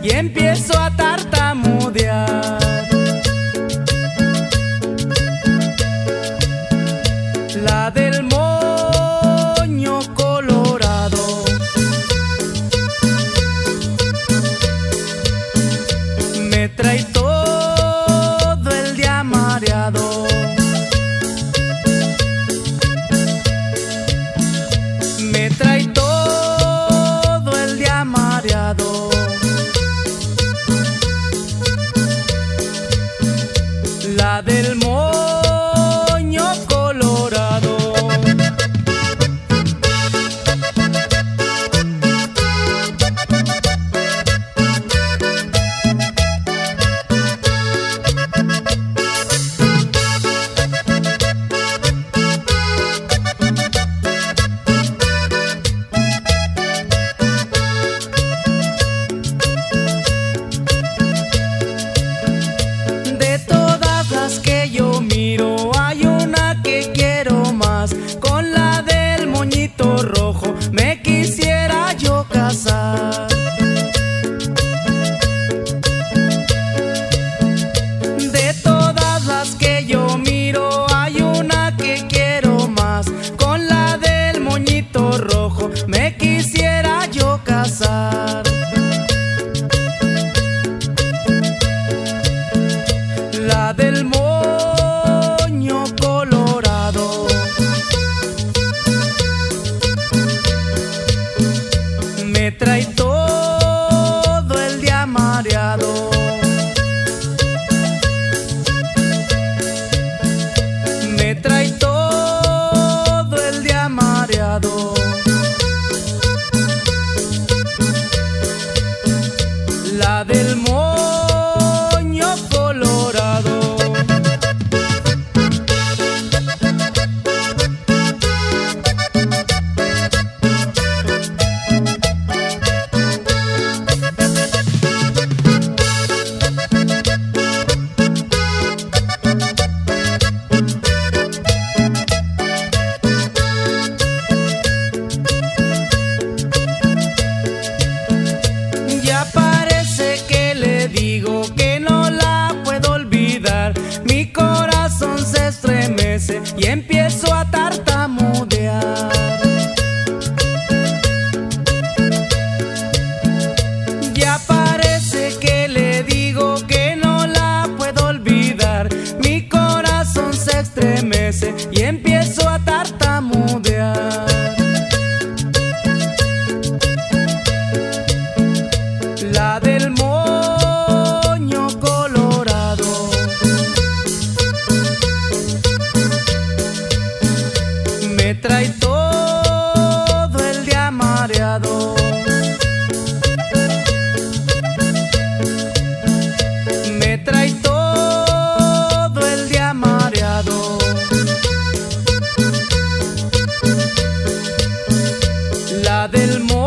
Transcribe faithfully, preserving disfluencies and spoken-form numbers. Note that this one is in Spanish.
y empiezo a tartamudear. La del moño colorado me trae todo el día mareado. Me trae todo el día mareado. La del moño colorado. Que yo miro, hay una que quiero más. Con la del moñito rojo me quisiera yo casar. De todas las que yo miro, hay una que quiero más. Con la del moñito rojo me quisiera yo casar. La del moño colorado me trae todo el día mareado. Me trae todo el día mareado. La del moño colorado. Ya parece que le digo que no la puedo olvidar. Mi corazón se estremece y empiezo a tartamudear. Ya parece que le digo que no la puedo olvidar. Mi corazón se estremece y empiezo a tartamudear. La del moño colorado me trae todo el día mareado. Me trae todo el día mareado. La del moño